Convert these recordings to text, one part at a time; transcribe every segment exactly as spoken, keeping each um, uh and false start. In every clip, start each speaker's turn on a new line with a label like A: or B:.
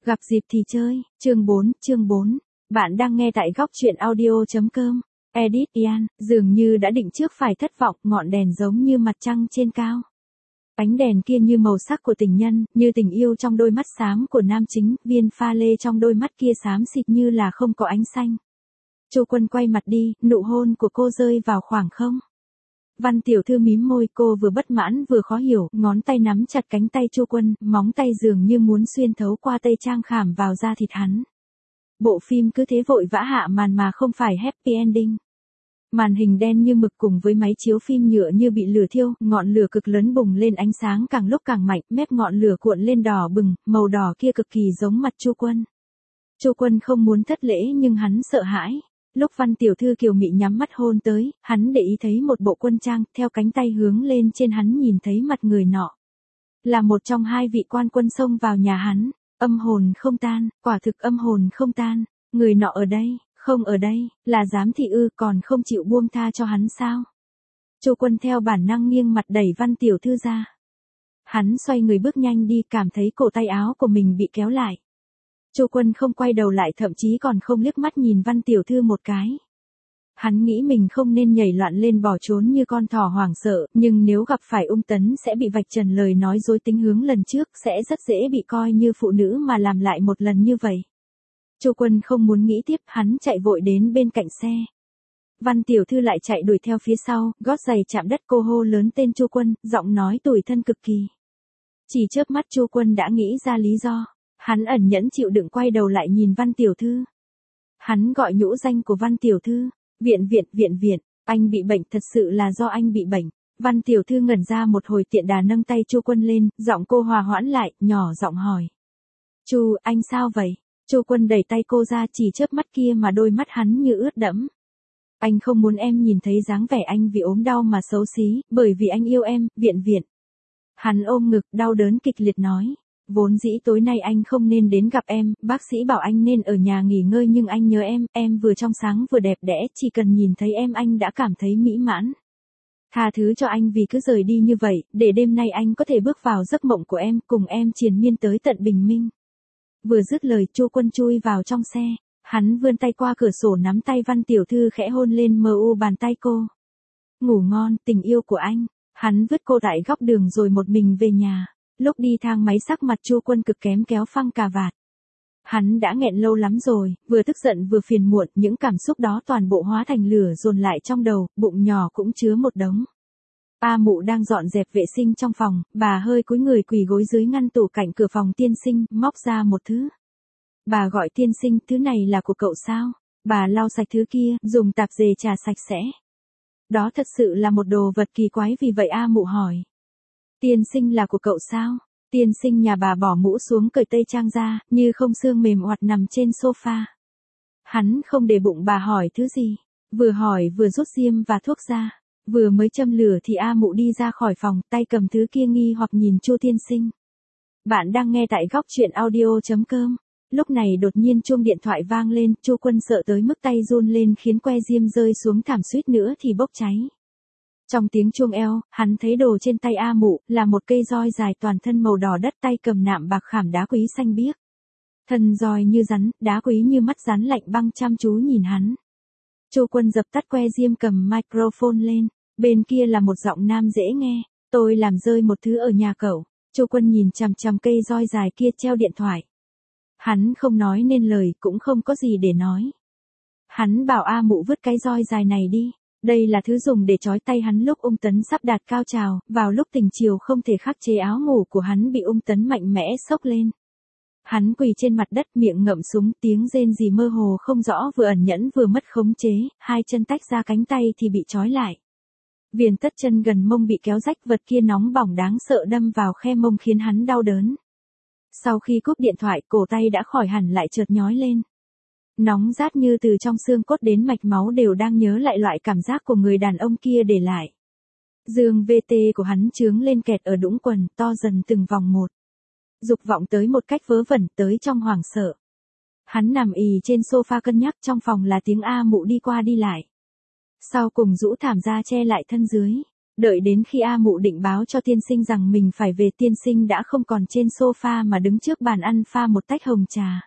A: Gặp dịp thì chơi, chương bốn, chương bốn. Bạn đang nghe tại góc truyện audio.com. Edit Ian, dường như đã định trước phải thất vọng, ngọn đèn giống như mặt trăng trên cao. Ánh đèn kia như màu sắc của tình nhân, như tình yêu trong đôi mắt xám của nam chính, viên pha lê trong đôi mắt kia xám xịt như là không có ánh xanh. Chu Quân quay mặt đi, nụ hôn của cô rơi vào khoảng không. Văn tiểu thư mím môi, cô vừa bất mãn vừa khó hiểu, ngón tay nắm chặt cánh tay Chu Quân, móng tay dường như muốn xuyên thấu qua tây trang khảm vào da thịt hắn. Bộ phim cứ thế vội vã hạ màn mà không phải happy ending. Màn hình đen như mực cùng với máy chiếu phim nhựa như bị lửa thiêu, ngọn lửa cực lớn bùng lên ánh sáng càng lúc càng mạnh, mép ngọn lửa cuộn lên đỏ bừng, màu đỏ kia cực kỳ giống mặt Chu Quân. Chu Quân không muốn thất lễ nhưng hắn sợ hãi. Lúc Văn tiểu thư kiều mị nhắm mắt hôn tới, hắn để ý thấy một bộ quân trang, theo cánh tay hướng lên trên hắn nhìn thấy mặt người nọ. Là một trong hai vị quan quân xông vào nhà hắn, âm hồn không tan, quả thực âm hồn không tan, người nọ ở đây, không ở đây, là giám thị ư, còn không chịu buông tha cho hắn sao? Chu Quân theo bản năng nghiêng mặt đẩy Văn tiểu thư ra. Hắn xoay người bước nhanh đi, cảm thấy cổ tay áo của mình bị kéo lại. Chu Quân không quay đầu lại, thậm chí còn không liếc mắt nhìn Văn tiểu thư một cái. Hắn nghĩ mình không nên nhảy loạn lên bỏ trốn như con thỏ hoảng sợ, nhưng nếu gặp phải Ung Tấn sẽ bị vạch trần lời nói dối tính hướng lần trước, sẽ rất dễ bị coi như phụ nữ mà làm lại một lần như vậy. Chu Quân không muốn nghĩ tiếp, hắn chạy vội đến bên cạnh xe. Văn tiểu thư lại chạy đuổi theo phía sau, gót giày chạm đất, cô hô lớn tên Chu Quân, giọng nói tủi thân cực kỳ. Chỉ chớp mắt Chu Quân đã nghĩ ra lý do. Hắn ẩn nhẫn chịu đựng quay đầu lại nhìn Văn tiểu thư. Hắn gọi nhũ danh của Văn tiểu thư. Viện viện, viện viện, anh bị bệnh, thật sự là do anh bị bệnh. Văn tiểu thư ngẩn ra một hồi, tiện đà nâng tay Chu Quân lên, giọng cô hòa hoãn lại, nhỏ giọng hỏi. Chu, anh sao vậy? Chu Quân đẩy tay cô ra, chỉ chớp mắt kia mà đôi mắt hắn như ướt đẫm. Anh không muốn em nhìn thấy dáng vẻ anh vì ốm đau mà xấu xí, bởi vì anh yêu em, viện viện. Hắn ôm ngực, đau đớn kịch liệt nói. Vốn dĩ tối nay anh không nên đến gặp em, bác sĩ bảo anh nên ở nhà nghỉ ngơi, nhưng anh nhớ em, em vừa trong sáng vừa đẹp đẽ, chỉ cần nhìn thấy em anh đã cảm thấy mỹ mãn. Tha thứ cho anh vì cứ rời đi như vậy, để đêm nay anh có thể bước vào giấc mộng của em, cùng em triền miên tới tận bình minh. Vừa dứt lời, Chu Quân chui vào trong xe, hắn vươn tay qua cửa sổ nắm tay Văn tiểu thư khẽ hôn lên mờ u bàn tay cô. Ngủ ngon, tình yêu của anh. Hắn vứt cô tại góc đường rồi một mình về nhà. Lúc đi thang máy sắc mặt Chu Quân cực kém, kéo phăng cà vạt. Hắn đã nghẹn lâu lắm rồi, vừa tức giận vừa phiền muộn, những cảm xúc đó toàn bộ hóa thành lửa dồn lại trong đầu, bụng nhỏ cũng chứa một đống. A Mụ đang dọn dẹp vệ sinh trong phòng, bà hơi cúi người quỳ gối dưới ngăn tủ cạnh cửa phòng tiên sinh, móc ra một thứ. Bà gọi tiên sinh, thứ này là của cậu sao? Bà lau sạch thứ kia, dùng tạp dề chà sạch sẽ. Đó thật sự là một đồ vật kỳ quái, vì vậy A Mụ hỏi. Tiên sinh là của cậu sao? Tiên sinh nhà bà bỏ mũ xuống, cởi tây trang ra, như không xương mềm oặt nằm trên sofa. Hắn không để bụng bà hỏi thứ gì, vừa hỏi vừa rút diêm và thuốc ra, vừa mới châm lửa thì A Mụ đi ra khỏi phòng, tay cầm thứ kia nghi hoặc nhìn Chu tiên sinh. Bạn đang nghe tại góc truyện audio.com. Lúc này đột nhiên chuông điện thoại vang lên, Chu Quân sợ tới mức tay run lên khiến que diêm rơi xuống thảm, suýt nữa thì bốc cháy. Trong tiếng chuông eo, hắn thấy đồ trên tay A Mụ là một cây roi dài toàn thân màu đỏ đất, tay cầm nạm bạc khảm đá quý xanh biếc. Thân roi như rắn, đá quý như mắt rắn lạnh băng chăm chú nhìn hắn. Chu Quân dập tắt que diêm, cầm microphone lên, bên kia là một giọng nam dễ nghe. Tôi làm rơi một thứ ở nhà cậu. Chu Quân nhìn chằm chằm cây roi dài kia, treo điện thoại. Hắn không nói nên lời, cũng không có gì để nói. Hắn bảo A Mụ vứt cái roi dài này đi. Đây là thứ dùng để trói tay hắn lúc Ung Tấn sắp đạt cao trào, vào lúc tình chiều không thể khắc chế, áo ngủ của hắn bị Ung Tấn mạnh mẽ xốc lên. Hắn quỳ trên mặt đất, miệng ngậm súng, tiếng rên rỉ mơ hồ không rõ, vừa ẩn nhẫn vừa mất khống chế, hai chân tách ra, cánh tay thì bị trói lại. Viền tất chân gần mông bị kéo rách, vật kia nóng bỏng đáng sợ đâm vào khe mông khiến hắn đau đớn. Sau khi cúp điện thoại, cổ tay đã khỏi hẳn lại chợt nhói lên. Nóng rát như từ trong xương cốt đến mạch máu đều đang nhớ lại loại cảm giác của người đàn ông kia để lại. Dương vê tê của hắn trướng lên, kẹt ở đũng quần, to dần từng vòng một. Dục vọng tới một cách vớ vẩn, tới trong hoảng sợ. Hắn nằm ì trên sofa cân nhắc, trong phòng là tiếng A Mụ đi qua đi lại. Sau cùng rũ thảm ra che lại thân dưới. Đợi đến khi A Mụ định báo cho tiên sinh rằng mình phải về, tiên sinh đã không còn trên sofa mà đứng trước bàn ăn pha một tách hồng trà.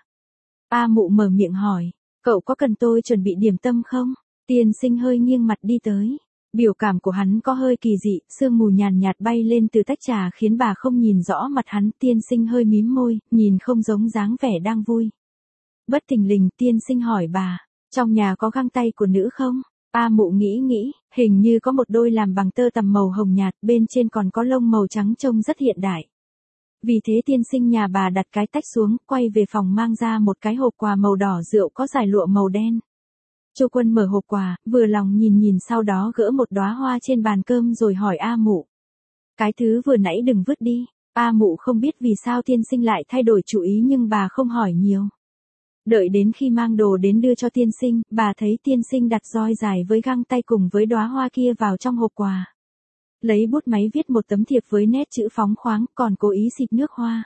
A: A Mụ mở miệng hỏi, cậu có cần tôi chuẩn bị điểm tâm không? Tiên sinh hơi nghiêng mặt đi tới. Biểu cảm của hắn có hơi kỳ dị, sương mù nhàn nhạt bay lên từ tách trà khiến bà không nhìn rõ mặt hắn. Tiên sinh hơi mím môi, nhìn không giống dáng vẻ đang vui. Bất thình lình tiên sinh hỏi bà, trong nhà có găng tay của nữ không? A Mụ nghĩ nghĩ, hình như có một đôi làm bằng tơ tằm màu hồng nhạt, bên trên còn có lông màu trắng trông rất hiện đại. Vì thế tiên sinh nhà bà đặt cái tách xuống, quay về phòng mang ra một cái hộp quà màu đỏ rượu có dải lụa màu đen. Chu Quân mở hộp quà, vừa lòng nhìn nhìn, sau đó gỡ một đóa hoa trên bàn cơm rồi hỏi A Mụ. Cái thứ vừa nãy đừng vứt đi. A Mụ không biết vì sao tiên sinh lại thay đổi chủ ý nhưng bà không hỏi nhiều. Đợi đến khi mang đồ đến đưa cho tiên sinh, bà thấy tiên sinh đặt roi dài với găng tay cùng với đóa hoa kia vào trong hộp quà. Lấy bút máy viết một tấm thiệp với nét chữ phóng khoáng, còn cố ý xịt nước hoa.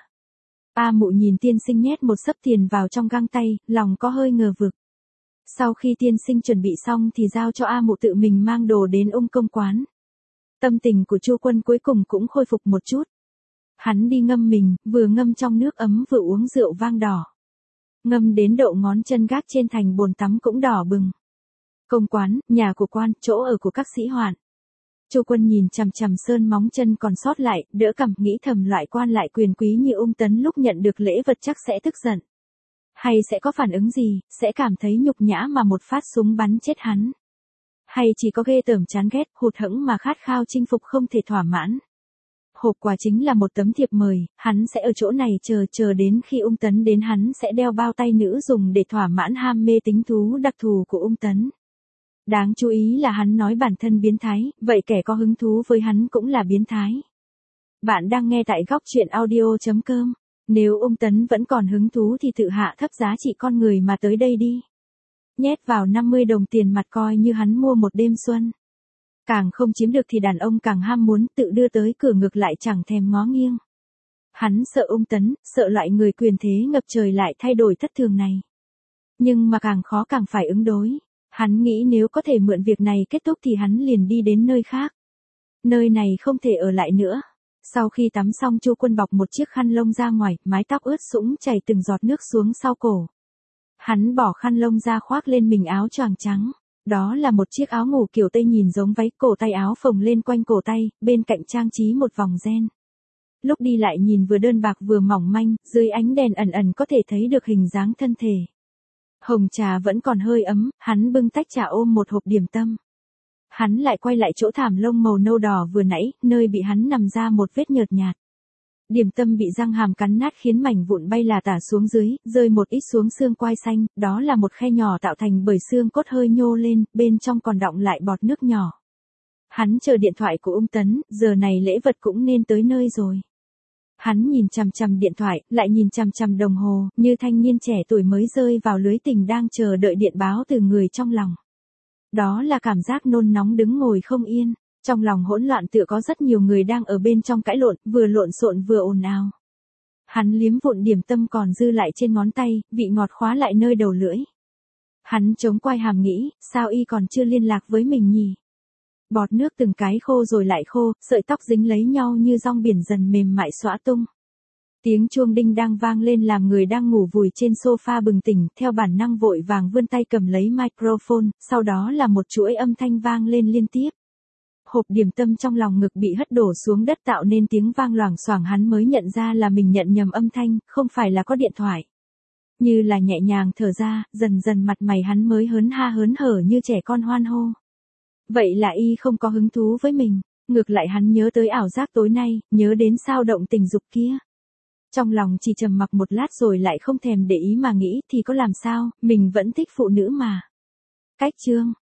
A: A Mụ nhìn tiên sinh nhét một xấp tiền vào trong găng tay, lòng có hơi ngờ vực. Sau khi tiên sinh chuẩn bị xong thì giao cho A Mụ tự mình mang đồ đến ung công quán. Tâm tình của Chu Quân cuối cùng cũng khôi phục một chút. Hắn đi ngâm mình, vừa ngâm trong nước ấm vừa uống rượu vang đỏ. Ngâm đến độ ngón chân gác trên thành bồn tắm cũng đỏ bừng. Công quán, nhà của quan, chỗ ở của các sĩ hoạn. Chu Quân nhìn chằm chằm sơn móng chân còn sót lại, đỡ cằm nghĩ thầm loại quan lại quyền quý như Ung Tấn lúc nhận được lễ vật chắc sẽ tức giận. Hay sẽ có phản ứng gì, sẽ cảm thấy nhục nhã mà một phát súng bắn chết hắn. Hay chỉ có ghê tởm chán ghét, hụt hẫng mà khát khao chinh phục không thể thỏa mãn. Hộp quà chính là một tấm thiệp mời, hắn sẽ ở chỗ này chờ chờ đến khi Ung Tấn đến hắn sẽ đeo bao tay nữ dùng để thỏa mãn ham mê tính thú đặc thù của Ung Tấn. Đáng chú ý là hắn nói bản thân biến thái, vậy kẻ có hứng thú với hắn cũng là biến thái. Bạn đang nghe tại góc truyện audio chấm com. Nếu Ung Tấn vẫn còn hứng thú thì tự hạ thấp giá trị con người mà tới đây đi. Nhét vào năm mươi đồng tiền mặt coi như hắn mua một đêm xuân. Càng không chiếm được thì đàn ông càng ham muốn, tự đưa tới cửa ngược lại chẳng thèm ngó nghiêng. Hắn sợ Ung Tấn, sợ loại người quyền thế ngập trời lại thay đổi thất thường này. Nhưng mà càng khó càng phải ứng đối. Hắn nghĩ nếu có thể mượn việc này kết thúc thì hắn liền đi đến nơi khác. Nơi này không thể ở lại nữa. Sau khi tắm xong Chu Quân bọc một chiếc khăn lông ra ngoài, mái tóc ướt sũng chảy từng giọt nước xuống sau cổ. Hắn bỏ khăn lông ra khoác lên mình áo choàng trắng. Đó là một chiếc áo ngủ kiểu Tây nhìn giống váy, cổ tay áo phồng lên quanh cổ tay, bên cạnh trang trí một vòng ren. Lúc đi lại nhìn vừa đơn bạc vừa mỏng manh, dưới ánh đèn ẩn ẩn có thể thấy được hình dáng thân thể. Hồng trà vẫn còn hơi ấm, hắn bưng tách trà ôm một hộp điểm tâm. Hắn lại quay lại chỗ thảm lông màu nâu đỏ vừa nãy, nơi bị hắn nằm ra một vết nhợt nhạt. Điểm tâm bị răng hàm cắn nát khiến mảnh vụn bay là tả xuống dưới, rơi một ít xuống xương quai xanh, đó là một khe nhỏ tạo thành bởi xương cốt hơi nhô lên, bên trong còn đọng lại bọt nước nhỏ. Hắn chờ điện thoại của Ung Tấn, giờ này lễ vật cũng nên tới nơi rồi. Hắn nhìn chằm chằm điện thoại, lại nhìn chằm chằm đồng hồ, như thanh niên trẻ tuổi mới rơi vào lưới tình đang chờ đợi điện báo từ người trong lòng. Đó là cảm giác nôn nóng đứng ngồi không yên. Trong lòng hỗn loạn tựa có rất nhiều người đang ở bên trong cãi lộn, vừa lộn xộn vừa ồn ào. Hắn liếm vụn điểm tâm còn dư lại trên ngón tay, vị ngọt khóa lại nơi đầu lưỡi. Hắn chống quai hàm nghĩ, sao y còn chưa liên lạc với mình nhỉ? Bọt nước từng cái khô rồi lại khô, sợi tóc dính lấy nhau như rong biển dần mềm mại xõa tung. Tiếng chuông đinh đang vang lên làm người đang ngủ vùi trên sofa bừng tỉnh, theo bản năng vội vàng vươn tay cầm lấy microphone, sau đó là một chuỗi âm thanh vang lên liên tiếp. Hộp điểm tâm trong lòng ngực bị hất đổ xuống đất tạo nên tiếng vang loảng xoảng, hắn mới nhận ra là mình nhận nhầm âm thanh, không phải là có điện thoại. Như là nhẹ nhàng thở ra, dần dần mặt mày hắn mới hớn ha hớn hở như trẻ con hoan hô. Vậy là y không có hứng thú với mình, ngược lại hắn nhớ tới ảo giác tối nay, nhớ đến sao động tình dục kia. Trong lòng chỉ trầm mặc một lát rồi lại không thèm để ý mà nghĩ thì có làm sao, mình vẫn thích phụ nữ mà. Cách chương